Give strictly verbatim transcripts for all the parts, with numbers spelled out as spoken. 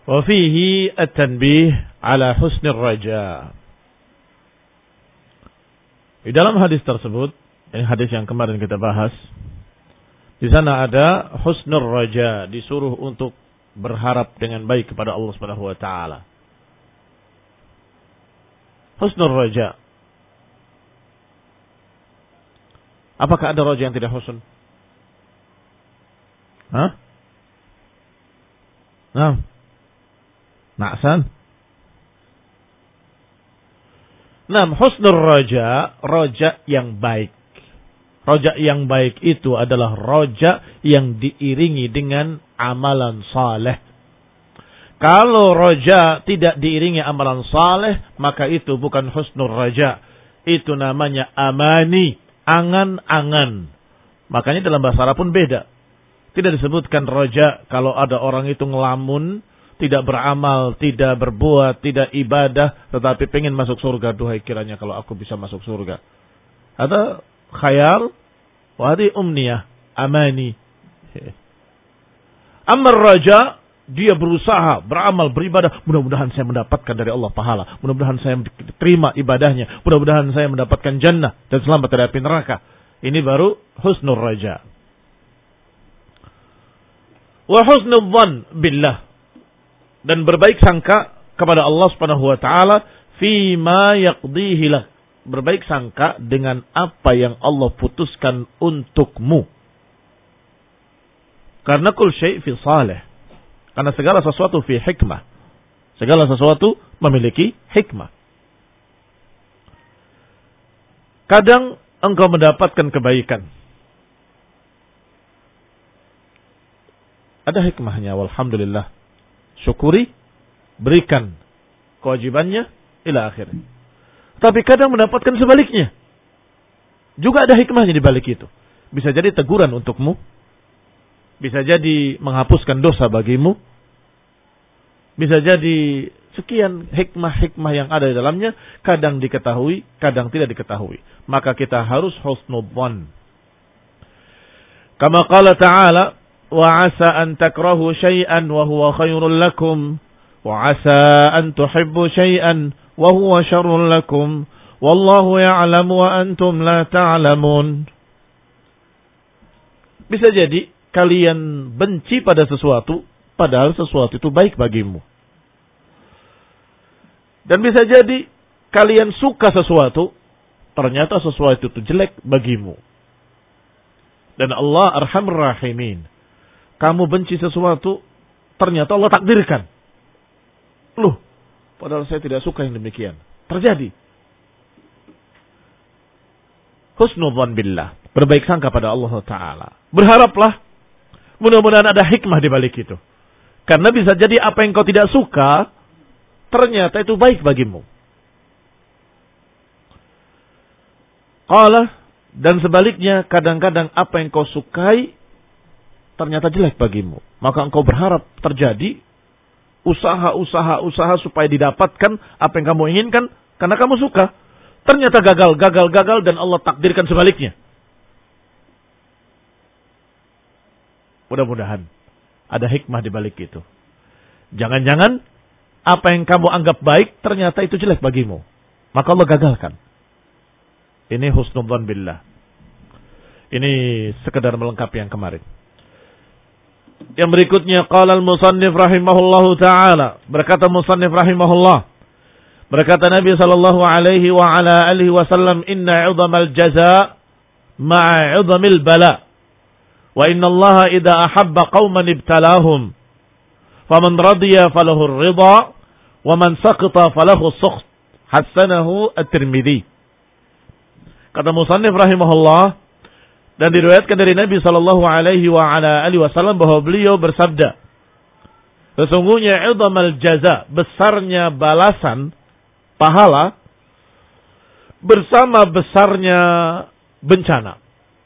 Wa fihi at-tanbih ala husnir raja. Di dalam hadis tersebut, ini hadis yang kemarin kita bahas, di sana ada husnur raja, disuruh untuk berharap dengan baik kepada Allah Subhanahu wa taala. Husnur raja. Apakah ada raja yang tidak husn? Hah? Nah. Na'san. Nah, husnur raja, raja yang baik. Raja yang baik itu adalah raja yang diiringi dengan amalan saleh. Kalau raja tidak diiringi amalan saleh, maka itu bukan husnur raja. Itu namanya amani, angan-angan. Makanya dalam bahasa Arab pun beda. Tidak disebutkan raja kalau ada orang itu ngelamun, tidak beramal, tidak berbuat, tidak ibadah, tetapi pengen masuk surga. Duhai kiranya kalau aku bisa masuk surga. Ada khayal, wahdi umniyah, amani. Amar raja, dia berusaha, beramal, beribadah. Mudah-mudahan saya mendapatkan dari Allah pahala. Mudah-mudahan saya terima ibadahnya. Mudah-mudahan saya mendapatkan jannah dan selamat dari api neraka. Ini baru husnul raja. Wa husnul dhan billah. Dan berbaik sangka kepada Allah Subhanahu wa taala fi ma yaqdihi lak. Berbaik sangka dengan apa yang Allah putuskan untukmu. Karena kul syai' fi salih. Karena segala sesuatu fi hikmah. Segala sesuatu memiliki hikmah. Kadang engkau mendapatkan kebaikan. Ada hikmahnya, walhamdulillah. Syukuri, berikan kewajibannya, ila akhir. Tapi kadang mendapatkan sebaliknya. Juga ada hikmahnya di balik itu. Bisa jadi teguran untukmu. Bisa jadi menghapuskan dosa bagimu. Bisa jadi sekian hikmah-hikmah yang ada di dalamnya. Kadang diketahui, kadang tidak diketahui. Maka kita harus husnul dhan. Kama qala ta'ala, وَعَسَىٰ أَن تَكْرَهُوا شَيْئًا وَهُوَ خَيْرٌ لَكُمْ وَعَسَىٰ أَن تُحِبُّوا شَيْئًا وَهُوَ شَرٌّ لَكُمْ وَاللَّهُ يَعْلَمُ وَأَنْتُمْ لَا تَعْلَمُونَ. Bisa jadi kalian benci pada sesuatu, padahal sesuatu itu baik bagimu. Dan bisa jadi kalian suka sesuatu, ternyata sesuatu itu jelek bagimu. Dan Allah Arhamur Rahimin. Kamu benci sesuatu, ternyata Allah takdirkan. Loh, padahal saya tidak suka yang demikian. Terjadi. Husnul dhan billah. Berbaik sangka pada Allah Ta'ala. Berharaplah, mudah-mudahan ada hikmah di balik itu. Karena bisa jadi apa yang kau tidak suka, ternyata itu baik bagimu. Qala, dan sebaliknya, kadang-kadang apa yang kau sukai, ternyata jelek bagimu. Maka engkau berharap terjadi usaha-usaha-usaha supaya didapatkan apa yang kamu inginkan karena kamu suka. Ternyata gagal, gagal, gagal dan Allah takdirkan sebaliknya. Mudah-mudahan ada hikmah di balik itu. Jangan-jangan apa yang kamu anggap baik ternyata itu jelek bagimu. Maka Allah gagalkan. Ini husnul dhan billah. Ini sekedar melengkapi yang kemarin. Yang berikutnya qala al-musannif rahimahullahu taala, berkata musannif rahimahullah, berkata Nabi sallallahu alaihi wa ala alihi wasallam, inna 'idhamal jazaa ma'a 'idhamil bala wa inna Allah idza ahabba qauman ibtalahum faman radiya falahu ar-ridha wa man saqata falahu as-sukht. Hasanahu at-Tirmidzi. Kata musannif rahimahullah, dan diriwayatkan dari Nabi sallallahu alaihi wa ala alihi wasallam bahwa beliau bersabda, sesungguhnya idhamal jaza, besarnya balasan pahala bersama besarnya bencana.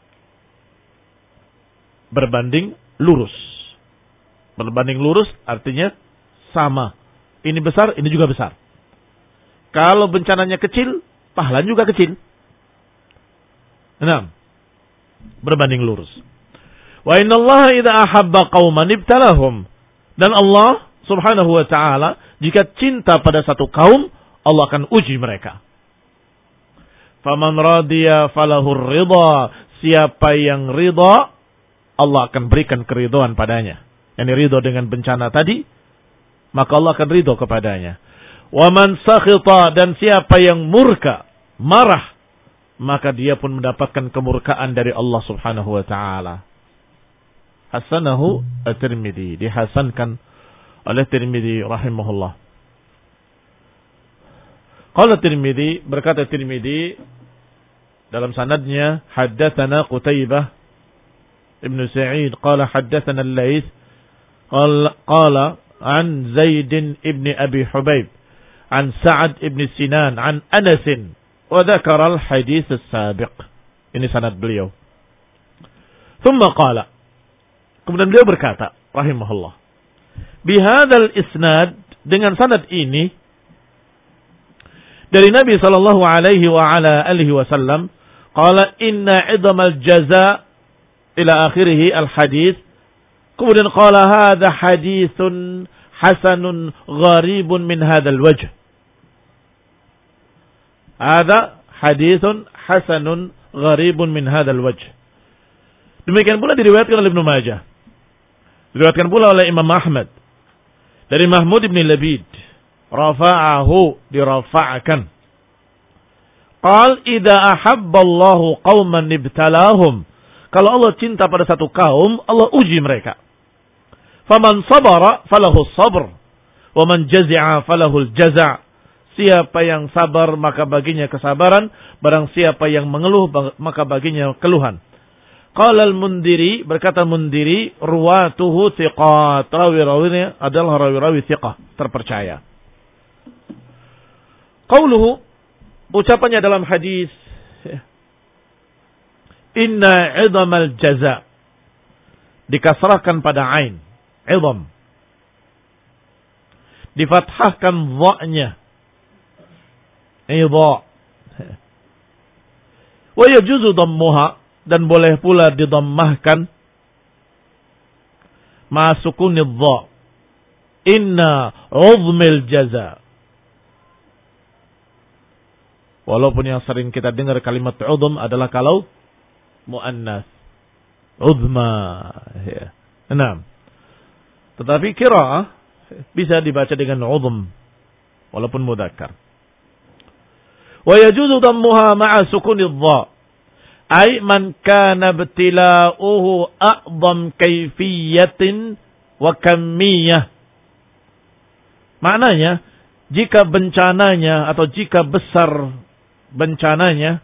Berbanding lurus. Berbanding lurus artinya sama. Ini besar, ini juga besar. Kalau bencananya kecil, pahalanya juga kecil. Enam. Berbanding lurus. Wa innallaha idza ahabba qauman ibtalahum. Dan Allah Subhanahu wa ta'ala, jika cinta pada satu kaum, Allah akan uji mereka. Faman radiya falahur ridha. Siapa yang ridha, Allah akan berikan keridhaan padanya. Yang ridha dengan bencana tadi, maka Allah akan ridha kepadanya. Waman sakhita, dan siapa yang murka, marah, maka dia pun mendapatkan kemurkaan dari Allah Subhanahu wa ta'ala. Hasanahu at-Tirmidzi, dihasankan oleh Tirmidzi rahimahullah. Qala Tirmidzi, berkata Tirmidzi dalam sanadnya, haddatsana Qutaibah ibn Sa'id qala haddatsana Al-Laits qala qala an Zaid ibn Abi Hubayb an Sa'ad ibn Sinan an Anas wa dzakara al-hadits as-sabiq. Ini sanad beliau. Thumma qala, kemudian beliau berkata rahimahullah, bihadzal isnad, dengan sanad ini dari Nabi sallallahu alaihi wa ala alihi wasallam, qala inna idhamal jaza ila akhirih al-hadits. Kemudian qala hadha haditsun hasanun gharibun min hadzal wajh. Hadha haditsun hasanun gharibun min hadzal wajh. Demikian pula diriwayatkan oleh Ibnu Majah. Diriwayatkan pula oleh Imam Ahmad dari Mahmud ibn Labid, rafa'ahu, dirafa'akan. Qal idza ahabballahu qauman ibtalahum. Kalau Allah cinta pada satu kaum, Allah uji mereka. Faman sabara falahu sabr, wa man jazi'a falahu al-jaza'. Siapa yang sabar maka baginya kesabaran, barang siapa yang mengeluh maka baginya keluhan. Qala al-Mundhiri, berkata Mundhiri, ruwatuhu thiqat, rawi-rawinya adalah rawi-rawi thiqah, terpercaya. Qauluhu, ucapannya dalam hadis, inna idhamal jaza, dikasrahkan pada ain, idham, difathahkan dha-nya, idha, wa yajuzu dhammuha, dan boleh pula didammahkan ma sukuni dha, inna uzmil jaza. Walaupun yang sering kita dengar kalimat udhum adalah kalau muannas, uzma, ya. Enam. Tetapi qiraah bisa dibaca dengan udhum walaupun mudzakkar. Wa yajuzu dammuha ma'a sukuni dha, ay man kana ibtila'uhu a'dham kayfiyatin wa kammiyah. Maknanya, jika bencananya atau jika besar bencananya,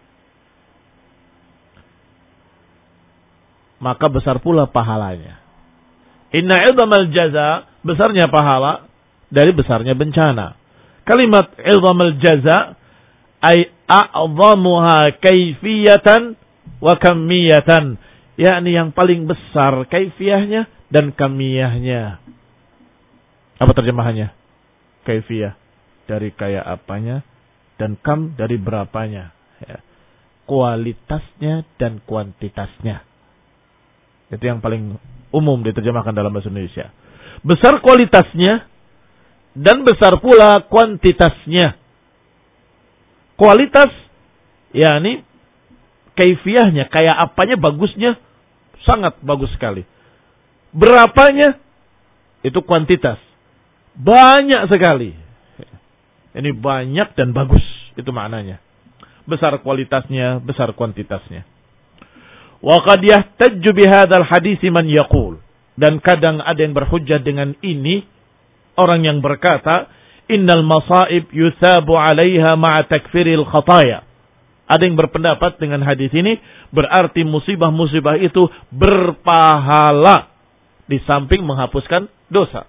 maka besar pula pahalanya. Inna idhamal jaza, besarnya pahala dari besarnya bencana. Kalimat idhamal jaza ay a'dhamuha kaifiyatan wa kamiyatan, yakni yang paling besar kaifiyahnya dan kamiyahnya. Apa terjemahannya? Kaifiyah dari kayak apanya, dan kam dari berapanya, ya. Kualitasnya dan kuantitasnya. Itu yang paling umum diterjemahkan dalam bahasa Indonesia. Besar kualitasnya dan besar pula kuantitasnya. Kualitas, yakni kaifiyahnya, kayak apanya, bagusnya, sangat bagus sekali. Berapanya, itu kuantitas. Banyak sekali. Ini banyak dan bagus, itu maknanya. Besar kualitasnya, besar kuantitasnya. Wa qad yahtajju bihadzal hadits man yaqul, dan kadang ada yang berhujjah dengan ini, orang yang berkata, innal masaib yusabu 'alaiha ma'a takfiril khataya. Ada yang berpendapat dengan hadis ini berarti musibah-musibah itu berpahala di samping menghapuskan dosa.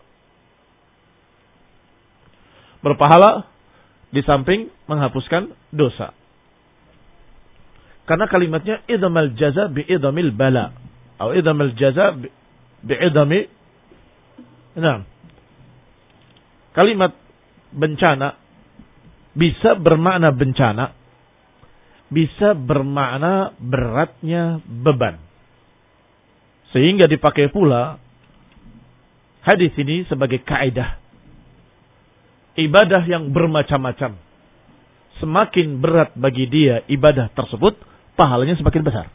Berpahala di samping menghapuskan dosa. Karena kalimatnya idhamal jaza bi'idhamil bala, atau idhamal jaza bi'idhami. Nah, kalimat bencana bisa bermakna bencana, bisa bermakna beratnya beban. Sehingga dipakai pula hadis ini sebagai kaidah. Ibadah yang bermacam-macam. Semakin berat bagi dia ibadah tersebut, pahalanya semakin besar.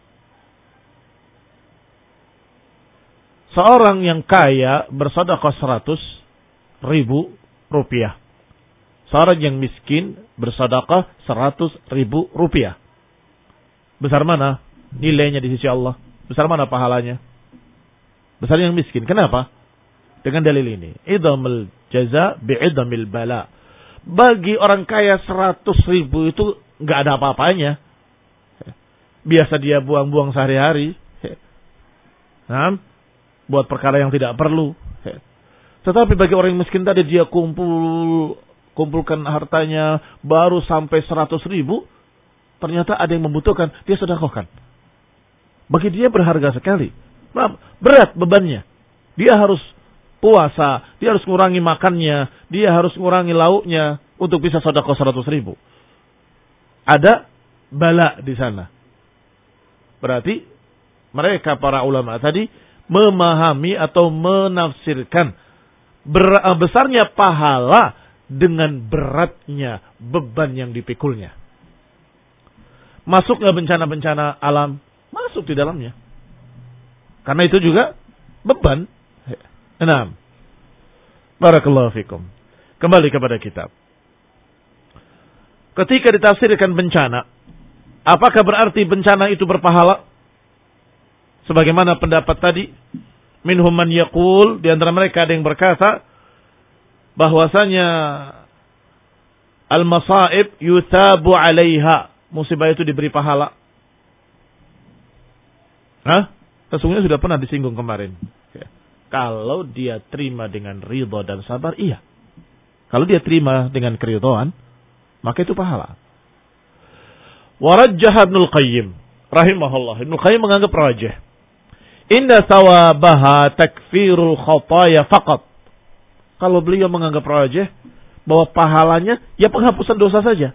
Seorang yang kaya bersedekah seratus ribu rupiah. Seorang yang miskin bersedekah seratus ribu rupiah. Besar mana nilainya di sisi Allah? Besar mana pahalanya? Besar yang miskin. Kenapa? Dengan dalil ini. Idhamul jaza bi'idhamil bala. Bagi orang kaya seratus ribu itu nggak ada apa-apanya. Biasa dia buang-buang sehari-hari. Nah, buat perkara yang tidak perlu. Tetapi bagi orang yang miskin tadi dia kumpul, kumpulkan hartanya baru sampai seratus ribu. Ternyata ada yang membutuhkan, dia sedekahkan. Bagi dia berharga sekali. Berat bebannya. Dia harus puasa, dia harus mengurangi makannya, dia harus mengurangi lauknya untuk bisa sedekah seratus ribu. Ada bala di sana. Berarti mereka para ulama tadi memahami atau menafsirkan besarnya pahala dengan beratnya beban yang dipikulnya. Masuknya bencana-bencana alam, masuk di dalamnya. Karena itu juga beban. Enam. Barakallahu fikum. Kembali kepada kitab. Ketika ditafsirkan bencana, apakah berarti bencana itu berpahala? Sebagaimana pendapat tadi, minhum man yaqul, di antara mereka ada yang berkata bahwasanya al-masaib yuthabu 'alaiha, musibah itu diberi pahala. Hah? Sesungguhnya sudah pernah disinggung kemarin. Kalau dia terima dengan ridha dan sabar, iya. Kalau dia terima dengan keridhaan, maka itu pahala. Warajjah Ibnul Qayyim rahimahullah. Ibnul Qayyim menganggap rajih. Inna thawabaha takfirul khataya faqat. Kalau beliau menganggap rajih bahwa pahalanya ya penghapusan dosa saja.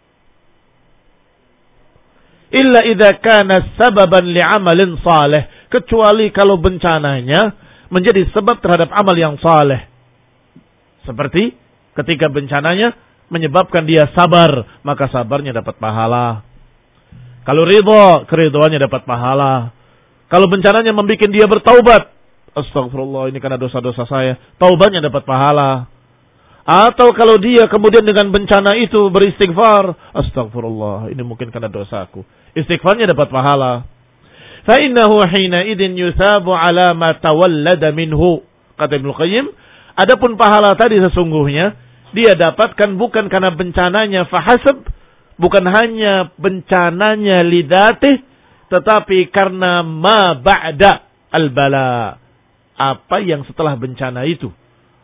Illa idza kana sababan li'amalin salih, kecuali kalau bencananya menjadi sebab terhadap amal yang saleh. Seperti ketika bencananya menyebabkan dia sabar, maka sabarnya dapat pahala. Kalau ridha, keridhaannya dapat pahala. Kalau bencananya membuat dia bertaubat, astagfirullah, ini karena dosa-dosa saya, taubatnya dapat pahala. Atau kalau dia kemudian dengan bencana itu beristighfar, astagfirullah, ini mungkin karena dosaku, istighfarnya dapat pahala. فَإِنَّهُ حِينَئِذٍ يُثَابُ عَلَى مَا تَوَلَّدَ مِنْهُ. Kata Ibnu Qayyim, adapun pahala tadi sesungguhnya dia dapatkan bukan karena bencananya fahasab, bukan hanya bencananya lidatih, tetapi karena ma ba'da al-bala, apa yang setelah bencana itu.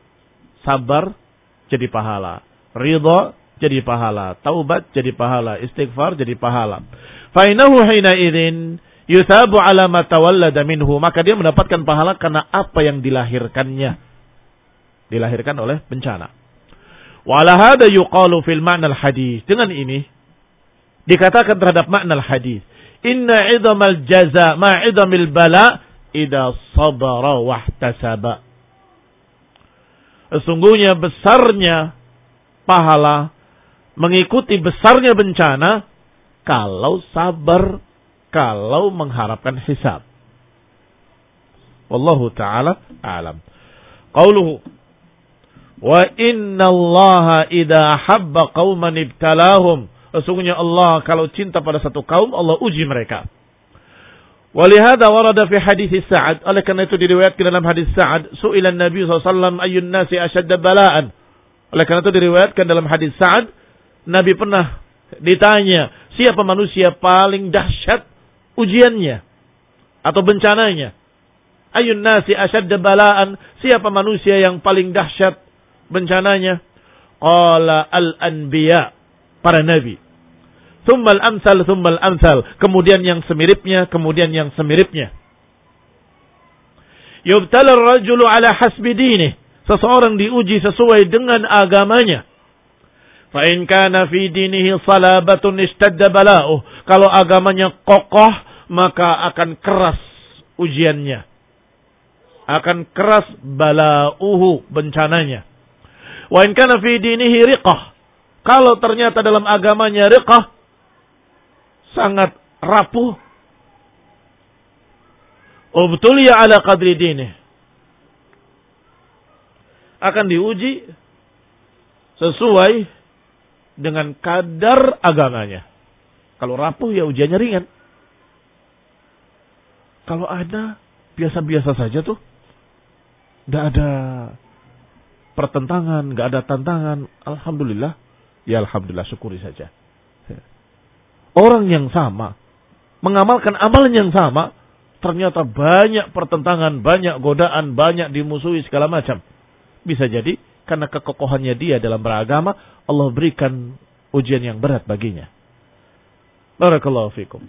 Sabar jadi pahala, ridha jadi pahala, taubat jadi pahala, istighfar jadi pahala. فَإِنَّهُ حِينَئِذٍ yuthabu ala ma tawallada minhu, maka dia mendapatkan pahala karena apa yang dilahirkannya, dilahirkan oleh bencana. Wa ala hada yuqalu fil ma'na al-hadis. Dengan ini dikatakan terhadap makna al-hadis, inna idhamal jaza ma idhamil bala idza sabara wahtasaba. Sesungguhnya besarnya pahala mengikuti besarnya bencana kalau sabar, kalau mengharapkan hisab. Wallahu ta'ala a'lam. Qauluhu wa inna allaha idha habba qauman ibtalahum. Sesungguhnya Allah kalau cinta pada satu kaum, Allah uji mereka. Walihada warada fi hadis Sa'ad. Oleh karena itu diriwayatkan dalam hadis Sa'ad, su'ila Nabi sallallahu alaihi wasallam ayyun nasi ashadda bala'an. Oleh karena itu diriwayatkan dalam hadis Sa'ad, Nabi pernah ditanya, siapa manusia paling dahsyat ujiannya atau bencananya? Ayun nasi asyadda bala'an, siapa manusia yang paling dahsyat bencananya? Qala al-anbiya, para nabi. Thummal amsal, thummal amsal, kemudian yang semiripnya, kemudian yang semiripnya. Yubtala ar-rajulu ala hasbi dinih, seseorang diuji sesuai dengan agamanya. Fa in kana fi dinihi salabatun ishtadda bala'uh, kalau agamanya kokoh maka akan keras ujiannya. akan keras balauhu, bencananya. Wa in kana fi dinihi riqah, kalau ternyata dalam agamanya riqah, sangat rapuh, ubtuliya ala qadri dinih, akan diuji sesuai dengan kadar agamanya. Kalau rapuh ya ujiannya ringan. Kalau ada biasa-biasa saja tuh, tidak ada pertentangan, nggak ada tantangan, alhamdulillah, ya alhamdulillah, syukuri saja. Orang yang sama, mengamalkan amalan yang sama, ternyata banyak pertentangan, banyak godaan, banyak dimusuhi segala macam. Bisa jadi karena kekokohannya dia dalam beragama, Allah berikan ujian yang berat baginya. Barakallahu fikum.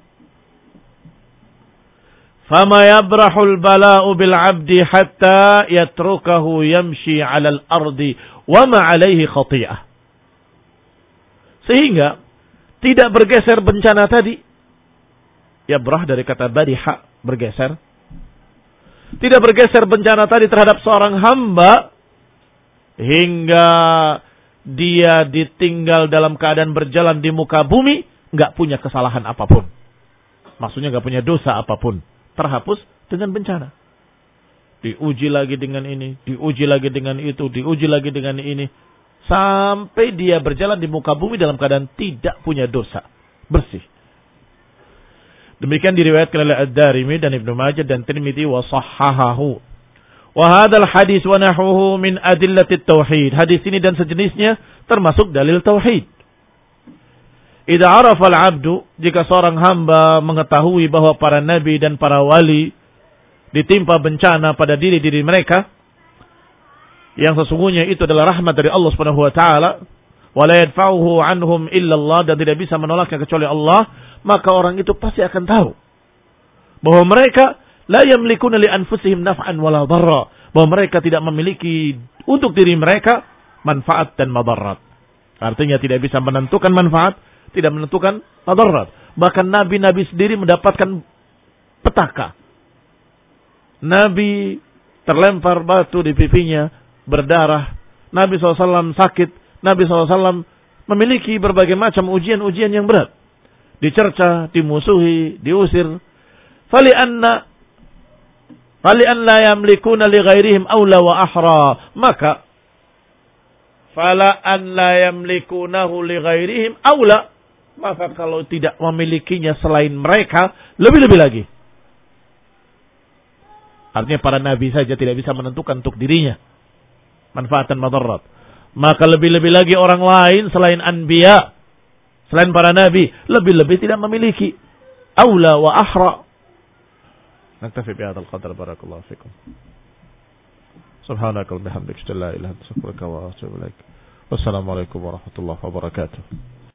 Fama yabrahul bala'u bil 'abdi hatta yatrukahu yamshi 'alal ardi wa ma 'alaihi khati'ah. Sehingga tidak bergeser bencana tadi. Yabrah dari kata bariha, bergeser. Tidak bergeser bencana tadi terhadap seorang hamba hingga dia ditinggal dalam keadaan berjalan di muka bumi, nggak punya kesalahan apapun. Maksudnya nggak punya dosa apapun. Terhapus dengan bencana. Diuji lagi dengan ini, diuji lagi dengan itu, diuji lagi dengan ini. Sampai dia berjalan di muka bumi dalam keadaan tidak punya dosa. Bersih. Demikian diriwayatkan oleh Ad-Darimi dan Ibnu Majah dan Tirmidzi wa sahhahahu. Wa hadzal hadis wa nahwuhu min adillatit tauhid. Hadis ini dan sejenisnya termasuk dalil tauhid. Idza arafa al-'abdu, jika seorang hamba mengetahui bahwa para nabi dan para wali ditimpa bencana pada diri-diri mereka, yang sesungguhnya itu adalah rahmat dari Allah Subhanahu wa taala, wa la yadfa'uhu 'anhum illa Allah, dan tidak bisa menolaknya kecuali Allah, maka orang itu pasti akan tahu bahwa mereka la yamlikuna li anfusihim naf'an wala dharra, bahwa mereka tidak memiliki untuk diri mereka manfaat dan madarat. Artinya tidak bisa menentukan manfaat, tidak menentukan madarat. Bahkan nabi-nabi sendiri mendapatkan petaka. Nabi terlempar batu di pipinya, berdarah. Nabi shallallahu alaihi wasallam sakit. Nabi shallallahu alaihi wasallam memiliki berbagai macam ujian-ujian yang berat. Dicerca, dimusuhi, diusir. Fali anna fali an la yamlikuna li ghairihim aula wa ahra. Maka fala an la yamlikunahu li ghairihim aula, maka kalau tidak memilikinya selain mereka, lebih-lebih lagi. Artinya para nabi saja tidak bisa menentukan untuk dirinya manfaat dan madarat. Maka lebih-lebih lagi orang lain selain anbiya, selain para nabi, lebih-lebih tidak memiliki. Aula wa ahra. Naktafi bihadzal qadar, barakallahu fikum. Subhanaka wa bihamdika, la ilaha illa anta, astaghfiruka wa atubu ilaik. Wassalamualaikum warahmatullahi wabarakatuh.